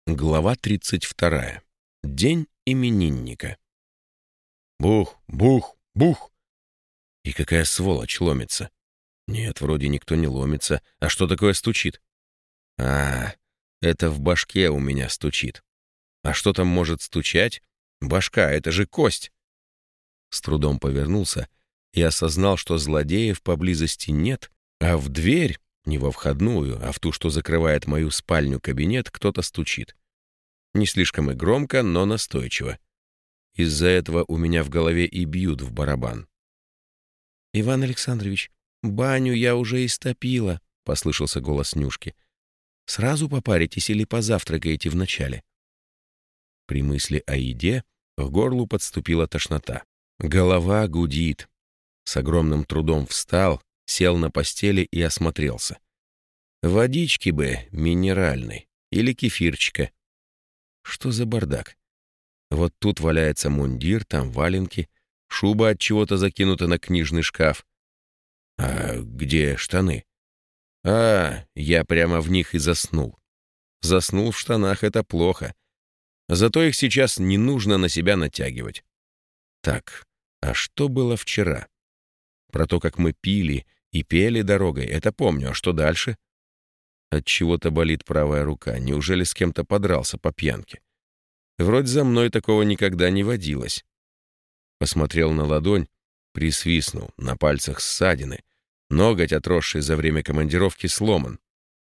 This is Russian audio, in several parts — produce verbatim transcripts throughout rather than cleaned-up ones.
Глава тридцать вторая. День именинника. Бух, бух, бух. И какая сволочь ломится. Нет, вроде никто не ломится. А что такое стучит? А, это в башке у меня стучит. А что там может стучать? Башка, это же кость. С трудом повернулся и осознал, что злодеев поблизости нет, а в дверь, не во входную, а в ту, что закрывает мою спальню-кабинет, кто-то стучит. Не слишком и громко, но настойчиво. Из-за этого у меня в голове и бьют в барабан. «Иван Александрович, баню я уже истопила», — послышался голос Нюшки. «Сразу попаритесь или позавтракаете вначале?» При мысли о еде к горлу подступила тошнота. Голова гудит. С огромным трудом встал, сел на постели и осмотрелся. Водички бы минеральной или кефирчика. Что за бардак? Вот тут валяется мундир, там валенки, шуба от чего-то закинута на книжный шкаф. А где штаны? А, я прямо в них и заснул. Заснул в штанах — это плохо. Зато их сейчас не нужно на себя натягивать. Так, а что было вчера? Про то, как мы пили и пели дорогой, это помню, а что дальше? От чего-то болит правая рука. Неужели с кем-то подрался по пьянке? Вроде за мной такого никогда не водилось. Посмотрел на ладонь, присвистнул, на пальцах ссадины. Ноготь, отросший за время командировки, сломан.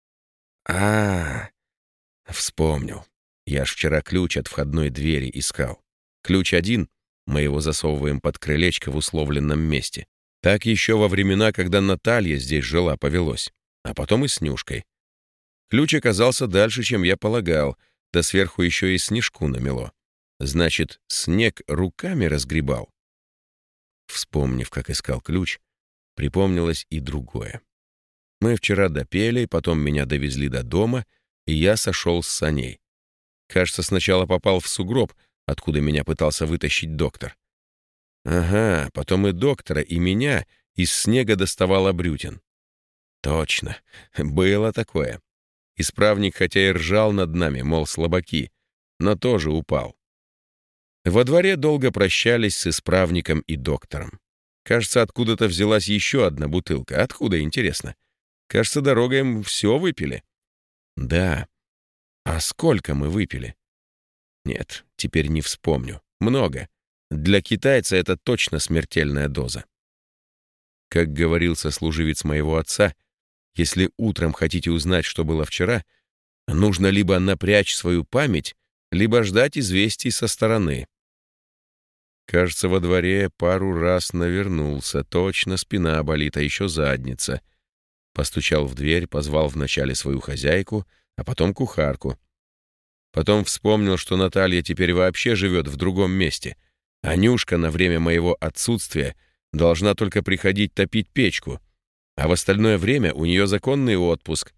А, -а, а вспомнил. Я ж вчера ключ от входной двери искал. Ключ один, мы его засовываем под крылечко в условленном месте. Так еще во времена, когда Наталья здесь жила, повелось. А потом и с Нюшкой. Ключ оказался дальше, чем я полагал, да сверху еще и снежку намело. Значит, снег руками разгребал. Вспомнив, как искал ключ, припомнилось и другое. Мы вчера допели, потом меня довезли до дома, и я сошел с саней. Кажется, сначала попал в сугроб, откуда меня пытался вытащить доктор. Ага, потом и доктора, и меня из снега доставал Абрютин. Точно, было такое. Исправник хотя и ржал над нами, мол, слабаки, но тоже упал. Во дворе долго прощались с исправником и доктором. Кажется, откуда-то взялась еще одна бутылка. Откуда, интересно? Кажется, дорогой им все выпили. Да. А сколько мы выпили? Нет, теперь не вспомню. Много. Для китайца это точно смертельная доза. Как говорил сослуживец моего отца, если утром хотите узнать, что было вчера, нужно либо напрячь свою память, либо ждать известий со стороны. Кажется, во дворе пару раз навернулся. Точно спина болит, а еще задница. Постучал в дверь, позвал вначале свою хозяйку, а потом кухарку. Потом вспомнил, что Наталья теперь вообще живет в другом месте, а Нюшка на время моего отсутствия должна только приходить топить печку, а в остальное время у нее законный отпуск.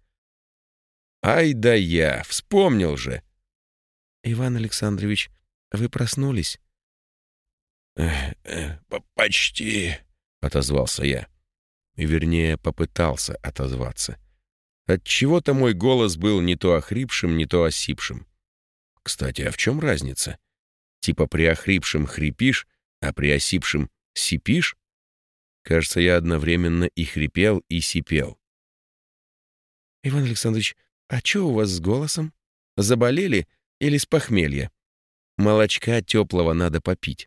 Ай да я, вспомнил же. «Иван Александрович, вы проснулись?» «Эх, эх, почти», — отозвался я. И, вернее, попытался отозваться. Отчего-то мой голос был не то охрипшим, не то осипшим. Кстати, а в чем разница? Типа при охрипшем хрипишь, а при осипшем сипишь? Кажется, я одновременно и хрипел, и сипел. «Иван Александрович, а что у вас с голосом? Заболели или с похмелья? Молочка теплого надо попить».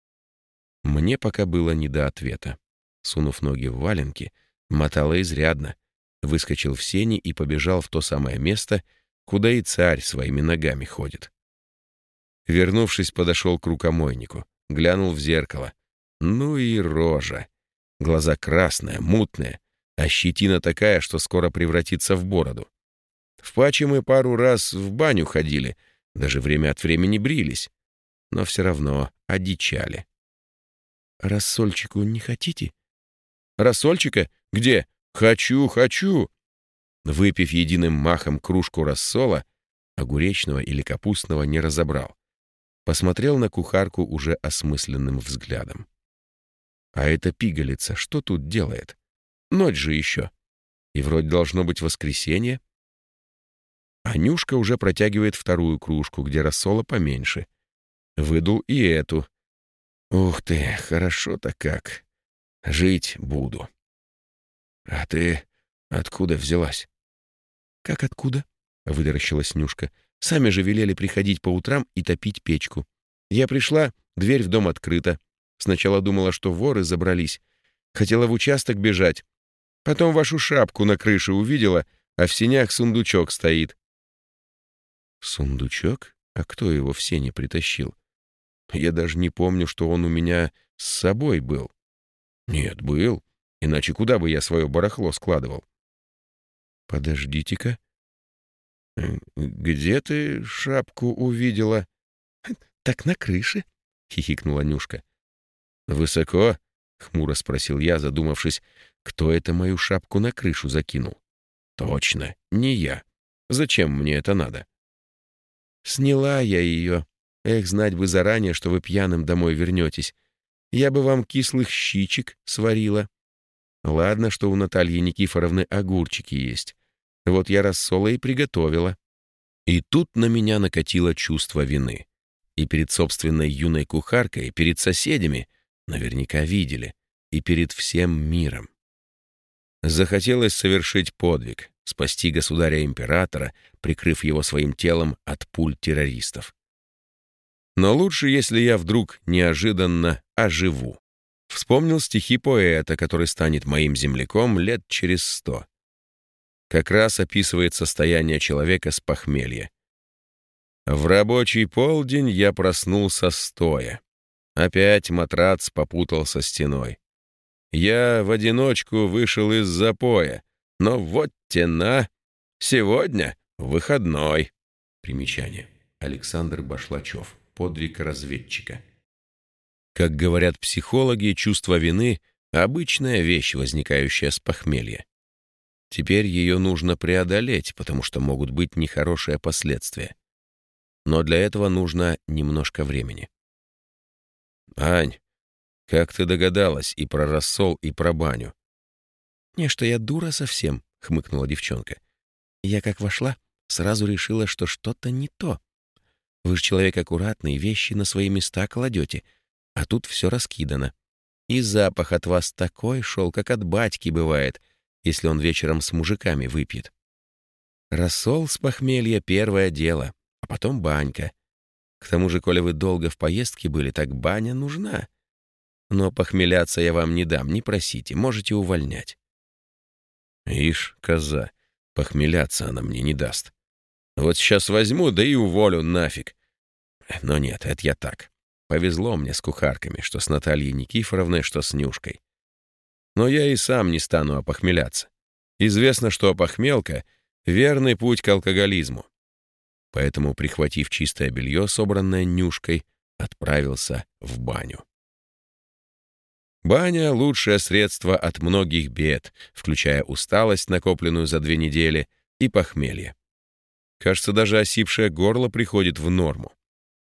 Мне пока было не до ответа. Сунув ноги в валенки, мотало изрядно, выскочил в сени и побежал в то самое место, куда и царь своими ногами ходит. Вернувшись, подошел к рукомойнику, глянул в зеркало. Ну и рожа. Глаза красные, мутные, а щетина такая, что скоро превратится в бороду. В паче мы пару раз в баню ходили, даже время от времени брились, но все равно одичали. «Рассольчику не хотите?» «Рассольчика? Где? Хочу, хочу!» Выпив единым махом кружку рассола, огуречного или капустного не разобрал. Посмотрел на кухарку уже осмысленным взглядом. А эта пигалица что тут делает? Ночь же еще. И вроде должно быть воскресенье. А Нюшка уже протягивает вторую кружку, где рассола поменьше. Выдул и эту. Ух ты, хорошо-то как. Жить буду. А ты откуда взялась? Как откуда? Вытаращилась Нюшка. Сами же велели приходить по утрам и топить печку. Я пришла, дверь в дом открыта. Сначала думала, что воры забрались. Хотела в участок бежать. Потом вашу шапку на крыше увидела, а в сенях сундучок стоит. Сундучок? А кто его в сене притащил? Я даже не помню, что он у меня с собой был. Нет, был. Иначе куда бы я свое барахло складывал? Подождите-ка. Где ты шапку увидела? Так на крыше, хихикнула Нюшка. Высоко? Хмуро спросил я, задумавшись, кто это мою шапку на крышу закинул. Точно, не я. Зачем мне это надо? Сняла я ее. Эх, знать бы заранее, что вы пьяным домой вернетесь. Я бы вам кислых щичек сварила. Ладно, что у Натальи Никифоровны огурчики есть. Вот я рассола и приготовила. И тут на меня накатило чувство вины. И перед собственной юной кухаркой, и перед соседями, наверняка видели, и перед всем миром. Захотелось совершить подвиг, спасти государя-императора, прикрыв его своим телом от пуль террористов. Но лучше, если я вдруг неожиданно оживу. Вспомнил стихи поэта, который станет моим земляком лет через сто. Как раз описывает состояние человека с похмелья. В рабочий полдень я проснулся стоя. Опять матрац попутался стеной. Я в одиночку вышел из запоя, но вот тена, сегодня выходной. Примечание. Александр Башлачев. Подвиг разведчика. Как говорят психологи, чувство вины — обычная вещь, возникающая с похмелья. Теперь ее нужно преодолеть, потому что могут быть нехорошие последствия. Но для этого нужно немножко времени. «Ань, как ты догадалась и про рассол, и про баню?» «Не, что я дура совсем», — хмыкнула девчонка. «Я как вошла, сразу решила, что что-то не то. Вы же человек аккуратный, вещи на свои места кладете, а тут все раскидано. И запах от вас такой шел, как от батьки бывает, если он вечером с мужиками выпьет. Рассол с похмелья — первое дело, а потом банька. К тому же, коли вы долго в поездке были, так баня нужна. Но похмеляться я вам не дам, не просите, можете увольнять». Ишь, коза, похмеляться она мне не даст. Вот сейчас возьму, да и уволю нафиг. Но нет, это я так. Повезло мне с кухарками, что с Натальей Никифоровной, что с Нюшкой. Но я и сам не стану опохмеляться. Известно, что опохмелка — верный путь к алкоголизму. Поэтому, прихватив чистое белье, собранное Нюшкой, отправился в баню. Баня — лучшее средство от многих бед, включая усталость, накопленную за две недели, и похмелье. Кажется, даже осипшее горло приходит в норму.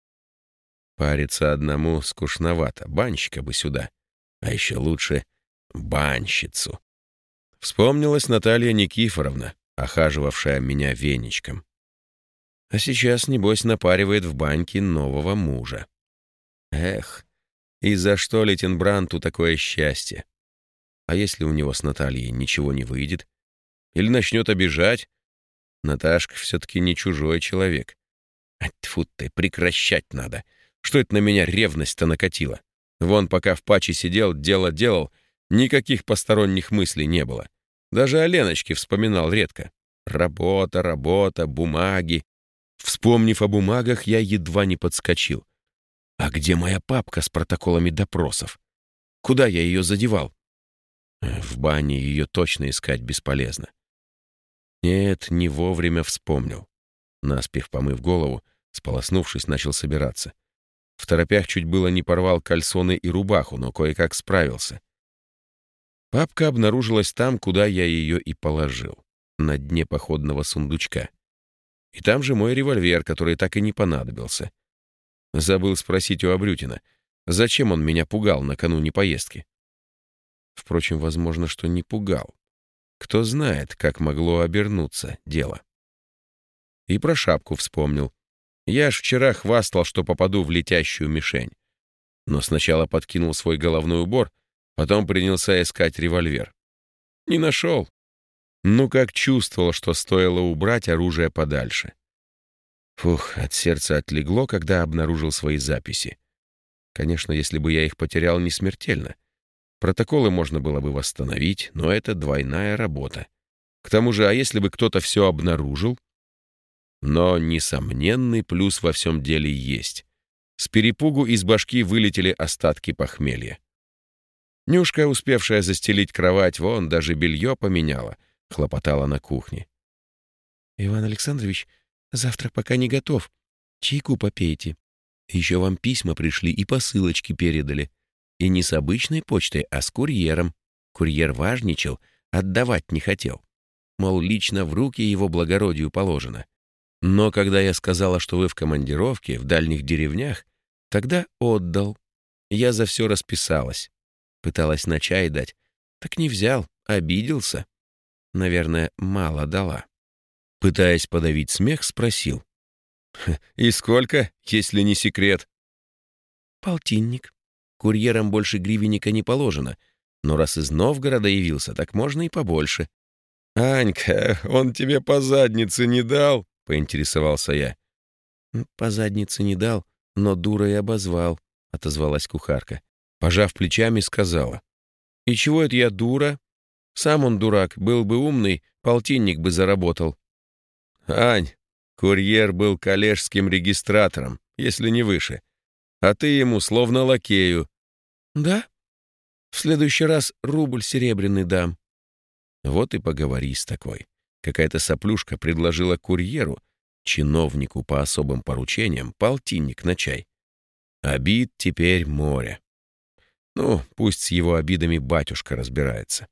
Париться одному скучновато, банщика бы сюда. А еще лучше банщицу. Вспомнилась Наталья Никифоровна, охаживавшая меня веничком. А сейчас, небось, напаривает в баньке нового мужа. Эх, и за что Лейтенбранту такое счастье? А если у него с Натальей ничего не выйдет? Или начнет обижать? Наташка все-таки не чужой человек. А тьфу ты, прекращать надо. Что это на меня ревность-то накатила? Вон, пока в патче сидел, дело делал, никаких посторонних мыслей не было. Даже о Леночке вспоминал редко. Работа, работа, бумаги. Вспомнив о бумагах, я едва не подскочил. А где моя папка с протоколами допросов? Куда я ее задевал? В бане ее точно искать бесполезно. Нет, не вовремя вспомнил. Наспех помыв голову, сполоснувшись, начал собираться. В торопях чуть было не порвал кальсоны и рубаху, но кое-как справился. Папка обнаружилась там, куда я ее и положил, на дне походного сундучка. И там же мой револьвер, который так и не понадобился. Забыл спросить у Абрютина, зачем он меня пугал накануне поездки. Впрочем, возможно, что не пугал. Кто знает, как могло обернуться дело. И про шапку вспомнил. Я ж вчера хвастал, что попаду в летящую мишень. Но сначала подкинул свой головной убор, потом принялся искать револьвер. Не нашел. Ну, как чувствовал, что стоило убрать оружие подальше. Фух, от сердца отлегло, когда обнаружил свои записи. Конечно, если бы я их потерял, не смертельно. Протоколы можно было бы восстановить, но это двойная работа. К тому же, а если бы кто-то все обнаружил? Но несомненный плюс во всем деле есть. С перепугу из башки вылетели остатки похмелья. Нюшка, успевшая застелить кровать, вон даже белье поменяла, хлопотала на кухне. «Иван Александрович, завтрак пока не готов. Чайку попейте. Еще вам письма пришли и посылочки передали. И не с обычной почтой, а с курьером. Курьер важничал, отдавать не хотел. Мол, лично в руки его благородию положено. Но когда я сказала, что вы в командировке, в дальних деревнях, тогда отдал. Я за все расписалась. Пыталась на чай дать. Так не взял, обиделся. Наверное, мало дала». Пытаясь подавить смех, спросил. «И сколько, если не секрет?» «Полтинник. Курьерам больше гривенника не положено. Но раз из Новгорода явился, так можно и побольше». «Анька, он тебе по заднице не дал?» — поинтересовался я. «По заднице не дал, но дурой обозвал», — отозвалась кухарка. Пожав плечами, сказала. «И чего это я дура? Сам он дурак, был бы умный, полтинник бы заработал». «Ань, курьер был коллежским регистратором, если не выше. А ты ему словно лакею». «Да? В следующий раз рубль серебряный дам». Вот и поговори с такой. Какая-то соплюшка предложила курьеру, чиновнику по особым поручениям, полтинник на чай. Обид теперь море. Ну, пусть с его обидами батюшка разбирается.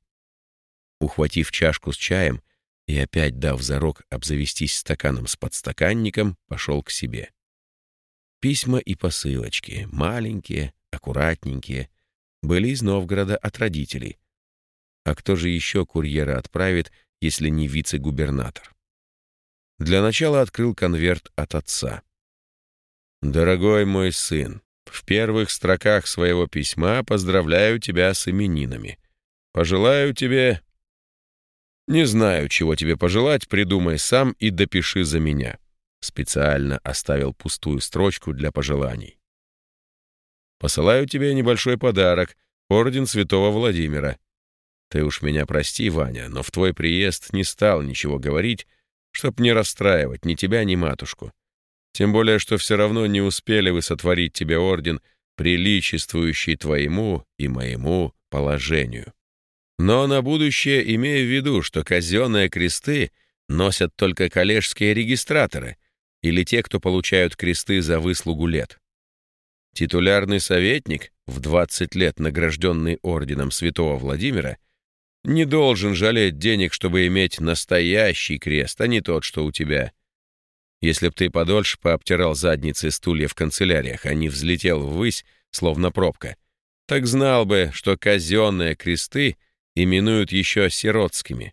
Ухватив чашку с чаем и опять дав зарок обзавестись стаканом с подстаканником, пошел к себе. Письма и посылочки, маленькие, аккуратненькие, были из Новгорода от родителей. А кто же еще курьера отправит, если не вице-губернатор? Для начала открыл конверт от отца. «Дорогой мой сын, в первых строках своего письма поздравляю тебя с именинами. Пожелаю тебе... Не знаю, чего тебе пожелать, придумай сам и допиши за меня». Специально оставил пустую строчку для пожеланий. «Посылаю тебе небольшой подарок — орден Святого Владимира. Ты уж меня прости, Ваня, но в твой приезд не стал ничего говорить, чтоб не расстраивать ни тебя, ни матушку. Тем более, что все равно не успели вы сотворить тебе орден, приличествующий твоему и моему положению. Но на будущее имею в виду, что казенные кресты носят только коллежские регистраторы или те, кто получают кресты за выслугу лет. Титулярный советник, в двадцать лет награжденный орденом Святого Владимира, не должен жалеть денег, чтобы иметь настоящий крест, а не тот, что у тебя. Если б ты подольше пообтирал задницы стулья в канцеляриях, а не взлетел ввысь, словно пробка, так знал бы, что казенные кресты именуют еще сиротскими».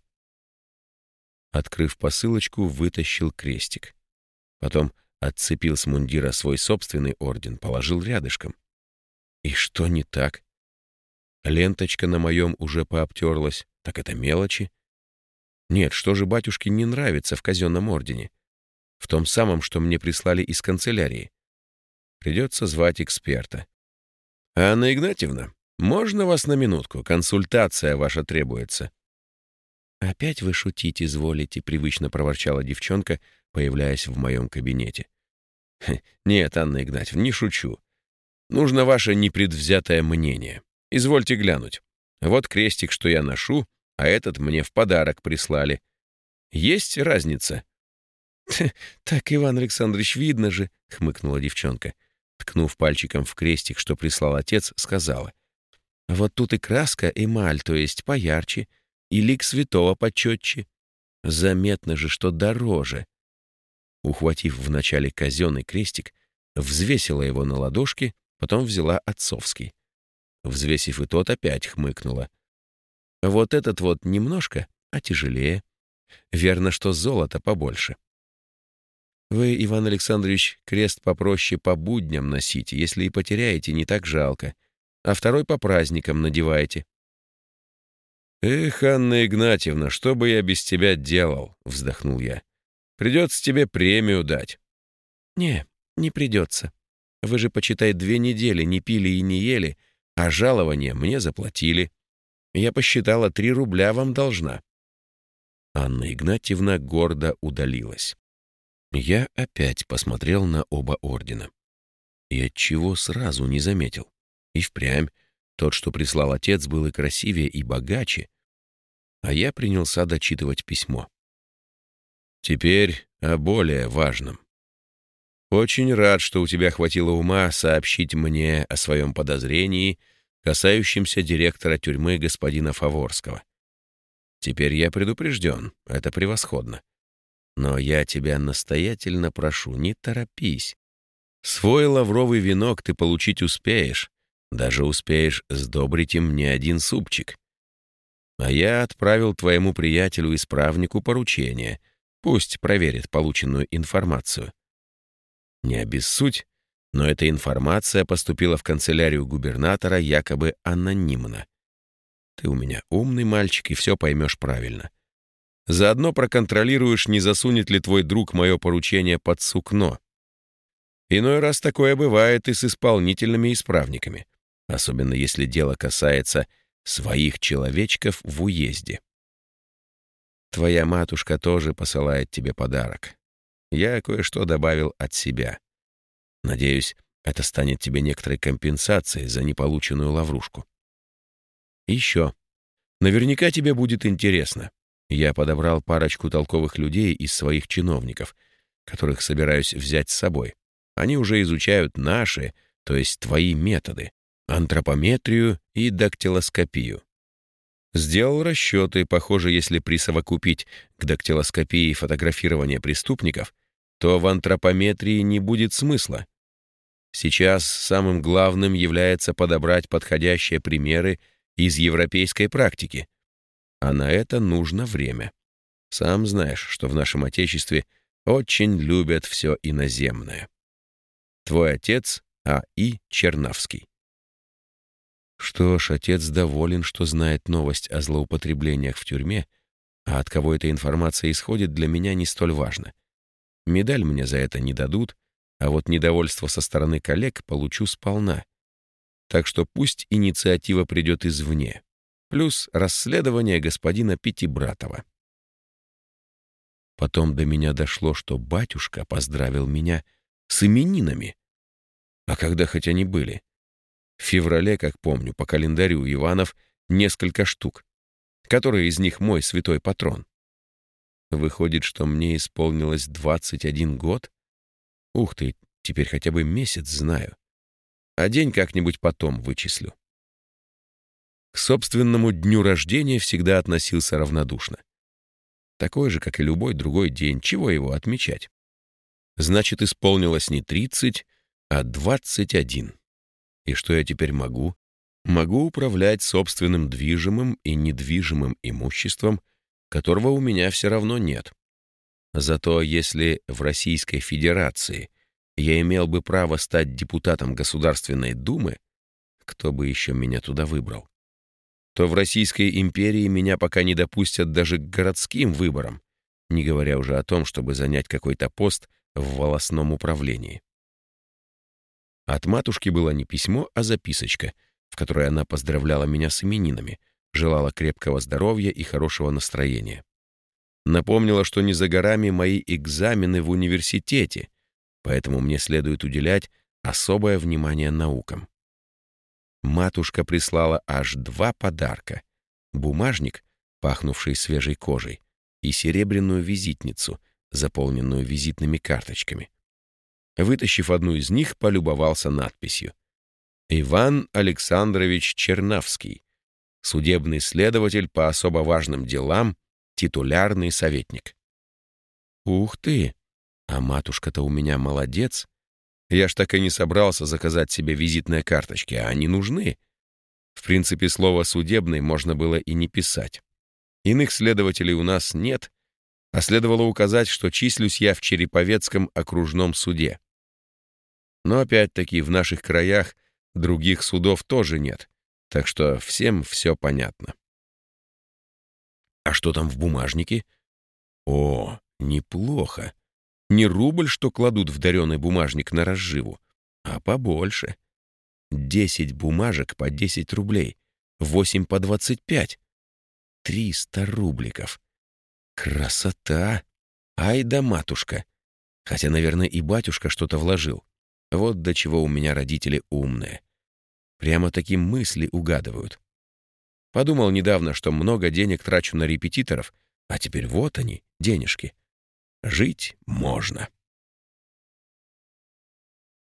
Открыв посылочку, вытащил крестик. Потом отцепил с мундира свой собственный орден, положил рядышком. И что не так? Ленточка на моем уже пообтерлась, так это мелочи. Нет, что же батюшке не нравится в казенном ордене? В том самом, что мне прислали из канцелярии. Придется звать эксперта. «Анна Игнатьевна, можно вас на минутку? Консультация ваша требуется». «Опять вы шутить изволите», — привычно проворчала девчонка, появляясь в моем кабинете. «Нет, Анна Игнатьевна, не шучу. Нужно ваше непредвзятое мнение. Извольте глянуть. Вот крестик, что я ношу, а этот мне в подарок прислали. Есть разница?» «Так, Иван Александрович, видно же», — хмыкнула девчонка. Ткнув пальчиком в крестик, что прислал отец, сказала. «Вот тут и краска, эмаль, то есть поярче, и лик святого почетче. Заметно же, что дороже». Ухватив вначале казенный крестик, взвесила его на ладошке, потом взяла отцовский. Взвесив и тот, опять хмыкнула. «Вот этот вот немножко, а тяжелее. Верно, что золото побольше». Вы, Иван Александрович, крест попроще по будням носите, если и потеряете, не так жалко, а второй по праздникам надевайте. «Эх, Анна Игнатьевна, что бы я без тебя делал?» — вздохнул я. «Придется тебе премию дать». «Не, не придется. Вы же, почитай, две недели не пили и не ели, а жалование мне заплатили. Я посчитала, три рубля вам должна». Анна Игнатьевна гордо удалилась. Я опять посмотрел на оба ордена. И отчего сразу не заметил. И впрямь, тот, что прислал отец, был и красивее, и богаче. А я принялся дочитывать письмо. Теперь о более важном. Очень рад, что у тебя хватило ума сообщить мне о своем подозрении, касающемся директора тюрьмы господина Фаворского. Теперь я предупрежден, это превосходно. Но я тебя настоятельно прошу, не торопись. Свой лавровый венок ты получить успеешь, даже успеешь сдобрить им не один супчик. А я отправил твоему приятелю-исправнику поручение, пусть проверит полученную информацию. Не обессудь, но эта информация поступила в канцелярию губернатора якобы анонимно. Ты у меня умный мальчик и все поймешь правильно. Заодно проконтролируешь, не засунет ли твой друг мое поручение под сукно. Иной раз такое бывает и с исполнительными исправниками, особенно если дело касается своих человечков в уезде. Твоя матушка тоже посылает тебе подарок. Я кое-что добавил от себя. Надеюсь, это станет тебе некоторой компенсацией за неполученную лаврушку. И еще. Наверняка тебе будет интересно. Я подобрал парочку толковых людей из своих чиновников, которых собираюсь взять с собой. Они уже изучают наши, то есть твои методы, антропометрию и дактилоскопию. Сделал расчеты, похоже, если присовокупить к дактилоскопии фотографирование преступников, то в антропометрии не будет смысла. Сейчас самым главным является подобрать подходящие примеры из европейской практики. А на это нужно время. Сам знаешь, что в нашем Отечестве очень любят все иноземное. Твой отец А И Чернавский. Что ж, отец доволен, что знает новость о злоупотреблениях в тюрьме, а от кого эта информация исходит, для меня не столь важно. Медаль мне за это не дадут, а вот недовольство со стороны коллег получу сполна. Так что пусть инициатива придет извне. Плюс расследование господина Пятибратова. Потом до меня дошло, что батюшка поздравил меня с именинами. А когда хоть они были? В феврале, как помню, по календарю Иванов несколько штук. Который из них мой святой патрон? Выходит, что мне исполнилось двадцать один год? Ух ты, теперь хотя бы месяц знаю. А день как-нибудь потом вычислю. К собственному дню рождения всегда относился равнодушно. Такой же, как и любой другой день, чего его отмечать? Значит, исполнилось не тридцать, а двадцать один. И что я теперь могу? Могу управлять собственным движимым и недвижимым имуществом, которого у меня все равно нет. Зато если в Российской Федерации я имел бы право стать депутатом Государственной Думы, кто бы еще меня туда выбрал, то в Российской империи меня пока не допустят даже к городским выборам, не говоря уже о том, чтобы занять какой-то пост в волостном управлении. От матушки было не письмо, а записочка, в которой она поздравляла меня с именинами, желала крепкого здоровья и хорошего настроения. Напомнила, что не за горами мои экзамены в университете, поэтому мне следует уделять особое внимание наукам. Матушка прислала аж два подарка: бумажник, пахнувший свежей кожей, и серебряную визитницу, заполненную визитными карточками. Вытащив одну из них, полюбовался надписью: «Иван Александрович Чернавский, судебный следователь по особо важным делам, титулярный советник». Ух ты! А матушка-то у меня молодец. Я ж так и не собрался заказать себе визитные карточки, а они нужны. В принципе, слово «судебный» можно было и не писать. Иных следователей у нас нет, А следовало указать, что числюсь я в Череповецком окружном суде. Но опять-таки в наших краях других судов тоже нет, так что всем все понятно. А что там в бумажнике? О, неплохо. Не рубль, что кладут в дареный бумажник на разживу, а побольше. Десять бумажек по десять рублей, восемь по двадцать пять. Триста рубликов. Красота! Ай да матушка! Хотя, наверное, и батюшка что-то вложил. Вот до чего у меня родители умные. Прямо такие мысли угадывают. Подумал недавно, что много денег трачу на репетиторов, а теперь вот они, денежки. Жить можно.